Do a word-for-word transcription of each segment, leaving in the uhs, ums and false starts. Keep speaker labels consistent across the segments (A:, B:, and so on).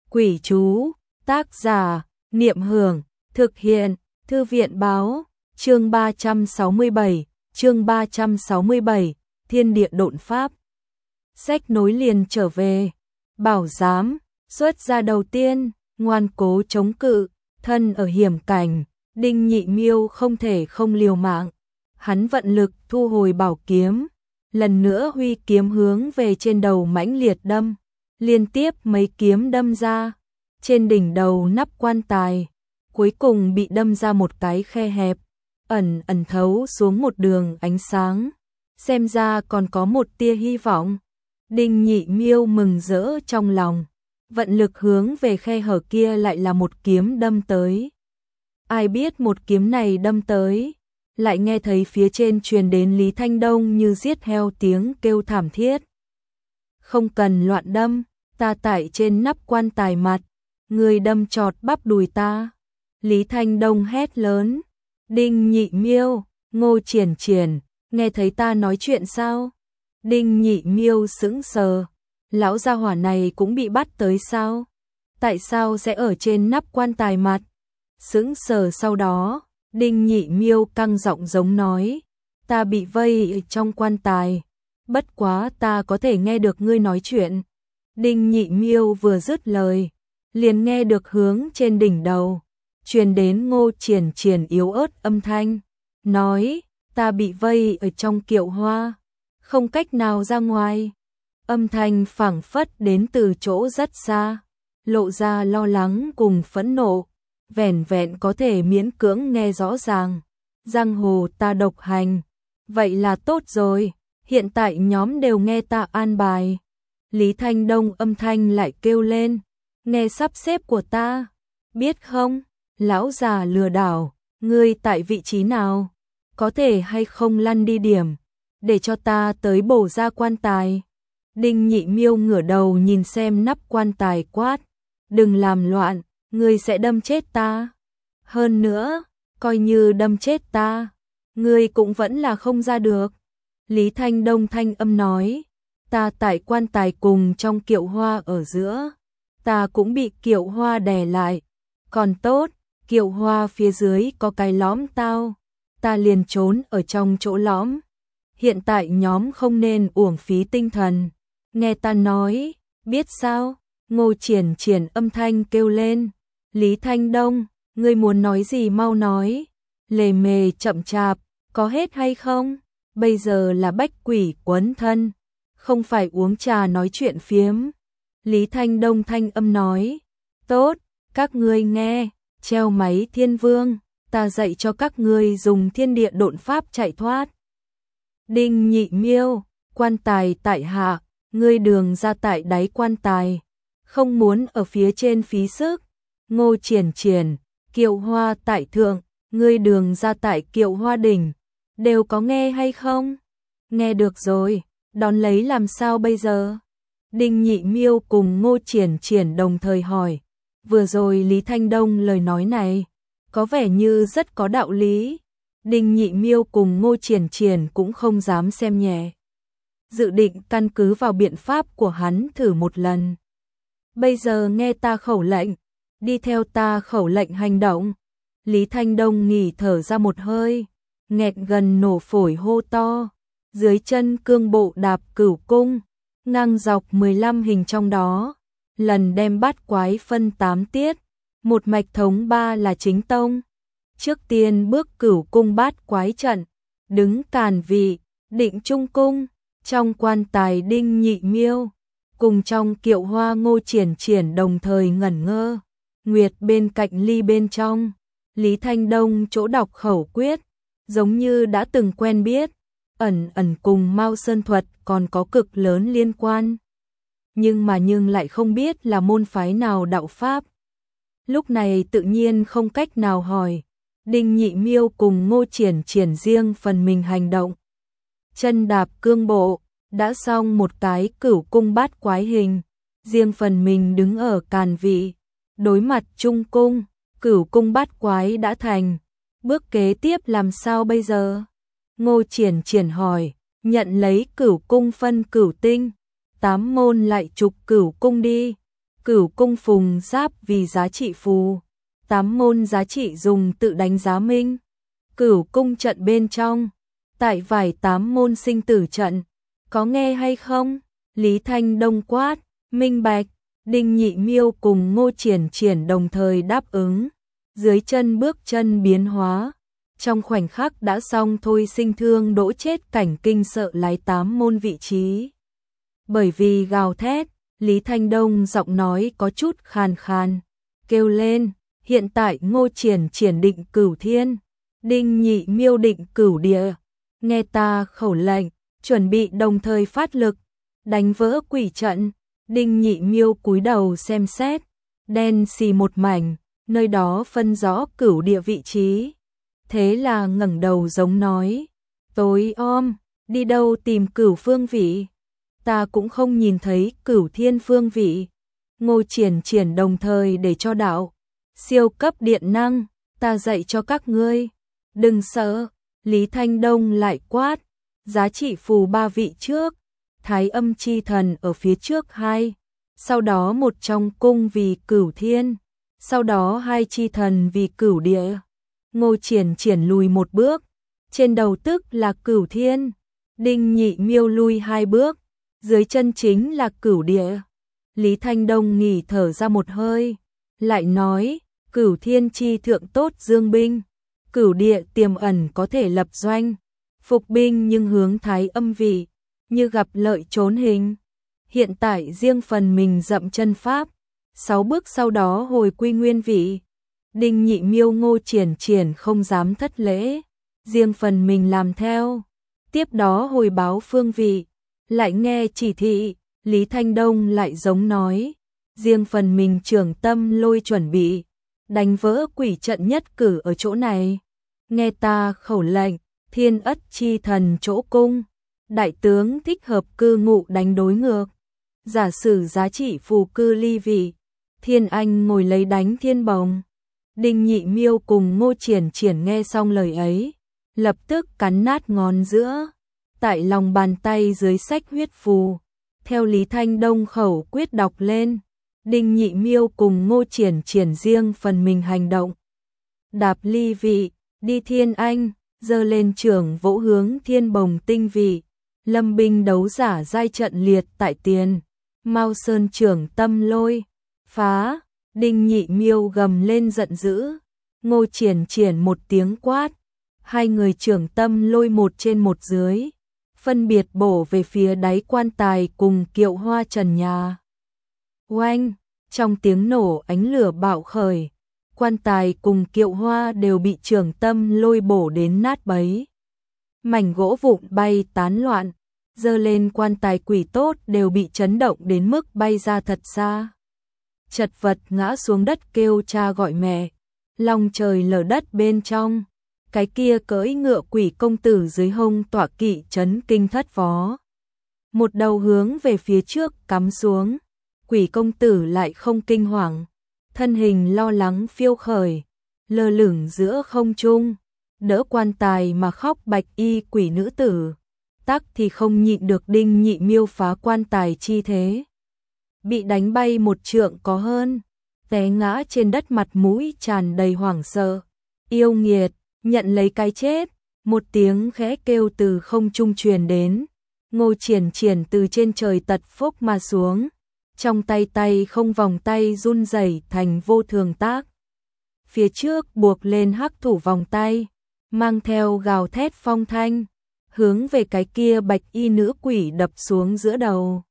A: Quỷ chú, tác giả, Niệm Hưởng, thực hiện, Thư viện Báo, chương ba trăm sáu mươi bảy, chương ba trăm sáu mươi bảy, Thiên địa độn pháp. Sách nối liền trở về, bảo giám, xuất ra đầu tiên, ngoan cố chống cự, thân ở hiểm cảnh, Đinh Nhị Miêu không thể không liều mạng. Hắn vận lực thu hồi bảo kiếm, lần nữa huy kiếm hướng về trên đầu mãnh liệt đâm, liên tiếp mấy kiếm đâm ra, trên đỉnh đầu nắp quan tài, cuối cùng bị đâm ra một cái khe hẹp, ẩn ẩn thấu xuống một đường ánh sáng, xem ra còn có một tia hy vọng. Đinh Nhị Miêu mừng rỡ trong lòng, vận lực hướng về khe hở kia lại là một kiếm đâm tới. Ai biết một kiếm này đâm tới, lại nghe thấy phía trên truyền đến Lý Thanh Đông như giết heo tiếng kêu thảm thiết. Không cần loạn đâm, ta tại trên nắp quan tài mặt, người đâm trọt bắp đùi ta. Lý Thanh Đông hét lớn. Đinh Nhị Miêu, Ngô Triển Triển, nghe thấy ta nói chuyện sao? Đinh Nhị Miêu sững sờ, lão gia hỏa này cũng bị bắt tới sao? Tại sao sẽ ở trên nắp quan tài mặt? Sững sờ sau đó, Đinh Nhị Miêu căng giọng giống nói, ta bị vây trong quan tài, bất quá ta có thể nghe được ngươi nói chuyện. Đinh Nhị Miêu vừa dứt lời, liền nghe được hướng trên đỉnh đầu truyền đến Ngô Triển Triển yếu ớt âm thanh, nói, ta bị vây ở trong kiệu hoa, không cách nào ra ngoài. Âm thanh phảng phất đến từ chỗ rất xa, lộ ra lo lắng cùng phẫn nộ, vẻn vẹn có thể miễn cưỡng nghe rõ ràng. Giang hồ ta độc hành, vậy là tốt rồi, hiện tại nhóm đều nghe ta an bài. Lý Thanh Đông âm thanh lại kêu lên, nghe sắp xếp của ta, biết không? Lão già lừa đảo, ngươi tại vị trí nào? Có thể hay không lăn đi điểm, để cho ta tới bổ ra quan tài. Đinh Nhị Miêu ngửa đầu nhìn xem nắp quan tài quát, đừng làm loạn, ngươi sẽ đâm chết ta. Hơn nữa, coi như đâm chết ta, ngươi cũng vẫn là không ra được. Lý Thanh Đông thanh âm nói, ta tại quan tài cùng trong kiệu hoa ở giữa, ta cũng bị kiệu hoa đè lại, còn tốt, kiệu hoa phía dưới có cái lõm tao, ta liền trốn ở trong chỗ lõm. Hiện tại nhóm không nên uổng phí tinh thần, nghe ta nói, biết sao? Ngô Triển Triển âm thanh kêu lên, Lý Thanh Đông, ngươi muốn nói gì mau nói, lề mề chậm chạp, có hết hay không? Bây giờ là bách quỷ quấn thân, không phải uống trà nói chuyện phiếm. Lý Thanh Đông thanh âm nói, tốt, các ngươi nghe, treo máy thiên vương, ta dạy cho các ngươi dùng thiên địa độn pháp chạy thoát. Đinh Nhị Miêu, quan tài tại hạ, ngươi đường ra tại đáy quan tài, không muốn ở phía trên phí sức. Ngô Triển Triển, kiệu hoa tại thượng, ngươi đường ra tại kiệu hoa đỉnh, đều có nghe hay không? Nghe được rồi, đón lấy làm sao bây giờ? Đinh Nhị Miêu cùng Ngô Triển Triển đồng thời hỏi, vừa rồi Lý Thanh Đông lời nói này, có vẻ như rất có đạo lý. Đinh Nhị Miêu cùng Ngô Triển Triển cũng không dám xem nhẹ, dự định căn cứ vào biện pháp của hắn thử một lần. Bây giờ nghe ta khẩu lệnh, đi theo ta khẩu lệnh hành động. Lý Thanh Đông nghỉ thở ra một hơi, nghẹt gần nổ phổi hô to, dưới chân cương bộ đạp cửu cung, ngang dọc mười lăm hình trong đó, lần đem bát quái phân tám tiết, một mạch thống ba là chính tông. Trước tiên bước cửu cung bát quái trận, đứng càn vị, định trung cung, trong quan tài Đinh Nhị Miêu, cùng trong kiệu hoa Ngô Triển Triển đồng thời ngẩn ngơ. Nguyệt bên cạnh ly bên trong, Lý Thanh Đông chỗ đọc khẩu quyết, giống như đã từng quen biết, ẩn ẩn cùng Mao Sơn thuật còn có cực lớn liên quan. Nhưng mà nhưng lại không biết là môn phái nào đạo pháp. Lúc này tự nhiên không cách nào hỏi. Đinh Nhị Miêu cùng Ngô Triển Triển riêng phần mình hành động. Chân đạp cương bộ, đã xong một cái cửu cung bát quái hình, riêng phần mình đứng ở càn vị, đối mặt trung cung, cửu cung bát quái đã thành. Bước kế tiếp làm sao bây giờ? Ngô Triển Triển hỏi, nhận lấy cửu cung phân cửu tinh, tám môn lại trục cửu cung đi. Cửu cung phùng giáp vì giá trị phù, tám môn giá trị dùng tự đánh giá minh. Cửu cung trận bên trong, tại vải tám môn sinh tử trận, có nghe hay không? Lý Thanh Đông quát, minh bạch. Đinh Nhị Miêu cùng Ngô Triển Triển đồng thời đáp ứng, dưới chân bước chân biến hóa, trong khoảnh khắc đã xong thôi sinh thương đỗ chết cảnh kinh sợ lái tám môn vị trí. Bởi vì gào thét, Lý Thanh Đông giọng nói có chút khàn khàn, kêu lên, hiện tại Ngô Triển Triển định cửu thiên, Đinh Nhị Miêu định cửu địa, nghe ta khẩu lệnh, chuẩn bị đồng thời phát lực, đánh vỡ quỷ trận. Đinh Nhị Miêu cúi đầu xem xét, đen xì một mảnh, nơi đó phân rõ cửu địa vị trí. Thế là ngẩng đầu giống nói, tối om, đi đâu tìm cửu phương vị? Ta cũng không nhìn thấy cửu thiên phương vị. Ngô Triển Triển đồng thời để cho đạo, siêu cấp điện năng, ta dạy cho các ngươi. Đừng sợ, Lý Thanh Đông lại quát, giá trị phù ba vị trước. Thái âm chi thần ở phía trước hai, sau đó một trong cung vì cửu thiên, sau đó hai chi thần vì cửu địa. Ngô Triển Triển lùi một bước, trên đầu tức là cửu thiên, Đinh Nhị Miêu lui hai bước, dưới chân chính là cửu địa. Lý Thanh Đông nghỉ thở ra một hơi, lại nói, cửu thiên chi thượng tốt dương binh, cửu địa tiềm ẩn có thể lập doanh, phục binh nhưng hướng thái âm vị, như gặp lợi trốn hình. Hiện tại riêng phần mình dậm chân pháp, sáu bước sau đó hồi quy nguyên vị. Đinh Nhị Miêu Ngô Triển Triển không dám thất lễ, riêng phần mình làm theo. Tiếp đó hồi báo phương vị, lại nghe chỉ thị, Lý Thanh Đông lại giống nói, riêng phần mình trưởng tâm lôi chuẩn bị, đánh vỡ quỷ trận nhất cử ở chỗ này. Nghe ta khẩu lệnh, thiên ất chi thần chỗ cung, đại tướng thích hợp cư ngụ đánh đối ngược. Giả sử giá trị phù cư ly vị, Thiên Anh ngồi lấy đánh thiên bồng. Đinh Nhị Miêu cùng Ngô Triển Triển nghe xong lời ấy, lập tức cắn nát ngón giữa, tại lòng bàn tay dưới sách huyết phù. Theo Lý Thanh Đông khẩu quyết đọc lên, Đinh Nhị Miêu cùng Ngô Triển Triển riêng phần mình hành động. Đạp ly vị, đi Thiên Anh, giơ lên trưởng vỗ hướng thiên bồng tinh vị. Lâm binh đấu giả giai trận liệt tại tiền, Mao Sơn trưởng tâm lôi, phá. Đinh Nhị Miêu gầm lên giận dữ, Ngô Triển Triển một tiếng quát, hai người trưởng tâm lôi một trên một dưới, phân biệt bổ về phía đáy quan tài cùng kiệu hoa trần nhà. Oanh, trong tiếng nổ ánh lửa bạo khởi, quan tài cùng kiệu hoa đều bị trưởng tâm lôi bổ đến nát bấy. Mảnh gỗ vụn bay tán loạn, dơ lên quan tài quỷ tốt đều bị chấn động đến mức bay ra thật xa. Chật vật ngã xuống đất kêu cha gọi mẹ, long trời lở đất bên trong, cái kia cưỡi ngựa quỷ công tử dưới hông tọa kỵ chấn kinh thất vó. Một đầu hướng về phía trước cắm xuống, quỷ công tử lại không kinh hoàng, thân hình lo lắng phiêu khởi, lơ lửng giữa không trung, đỡ quan tài mà khóc bạch y quỷ nữ tử, tắc thì không nhịn được Đinh Nhị Miêu phá quan tài chi thế. Bị đánh bay một trượng có hơn, té ngã trên đất mặt mũi tràn đầy hoảng sợ. Yêu nghiệt, nhận lấy cái chết, một tiếng khẽ kêu từ không trung truyền đến. Ngô Triển Triển từ trên trời tật phốc mà xuống, trong tay tay không vòng tay run rẩy thành vô thường tác. Phía trước buộc lên hắc thủ vòng tay, mang theo gào thét phong thanh, hướng về cái kia bạch y nữ quỷ đập xuống giữa đầu.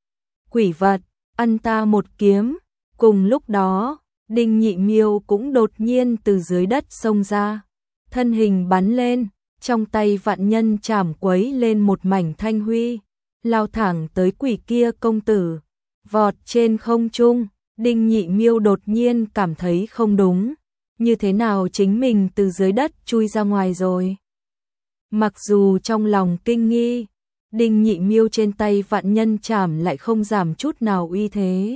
A: Quỷ vật, ăn ta một kiếm. Cùng lúc đó, Đinh Nhị Miêu cũng đột nhiên từ dưới đất xông ra, thân hình bắn lên, trong tay vạn nhân chảm quấy lên một mảnh thanh huy, lao thẳng tới quỷ kia công tử. Vọt trên không trung, Đinh Nhị Miêu đột nhiên cảm thấy không đúng, như thế nào chính mình từ dưới đất chui ra ngoài rồi. Mặc dù trong lòng kinh nghi, Đinh Nhị Miêu trên tay vạn nhân chảm lại không giảm chút nào uy thế.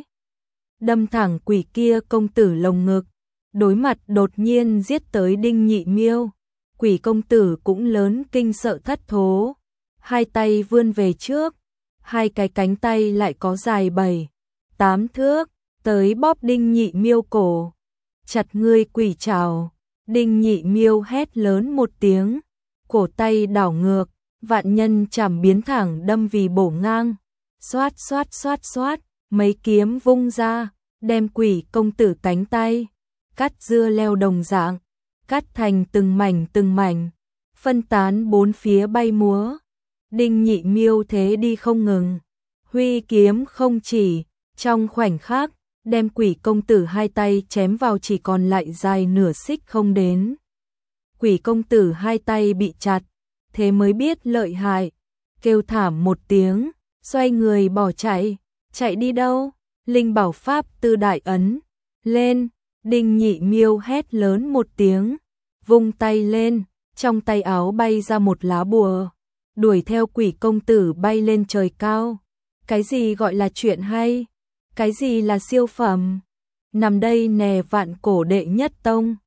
A: Đâm thẳng quỷ kia công tử lồng ngực, đối mặt đột nhiên giết tới Đinh Nhị Miêu, quỷ công tử cũng lớn kinh sợ thất thố, hai tay vươn về trước, hai cái cánh tay lại có dài bảy, tám thước, tới bóp Đinh Nhị Miêu cổ. Chặt ngươi quỷ trảo. Đinh Nhị Miêu hét lớn một tiếng, cổ tay đảo ngược, vạn nhân chảm biến thẳng đâm vì bổ ngang. Xoát xoát xoát xoát, mấy kiếm vung ra, đem quỷ công tử cánh tay, cắt dưa leo đồng dạng, cắt thành từng mảnh từng mảnh, phân tán bốn phía bay múa. Đinh Nhị Miêu thế đi không ngừng, huy kiếm không chỉ, trong khoảnh khắc, đem quỷ công tử hai tay chém vào chỉ còn lại dài nửa xích không đến. Quỷ công tử hai tay bị chặt, thế mới biết lợi hại, kêu thảm một tiếng, xoay người bỏ chạy. Chạy đi đâu? Linh bảo pháp tư đại ấn lên. Đinh Nhị Miêu hét lớn một tiếng, vung tay lên, trong tay áo bay ra một lá bùa, đuổi theo quỷ công tử bay lên trời cao. Cái gì gọi là chuyện hay? Cái gì là siêu phẩm? Nằm đây nè vạn cổ đệ nhất tông.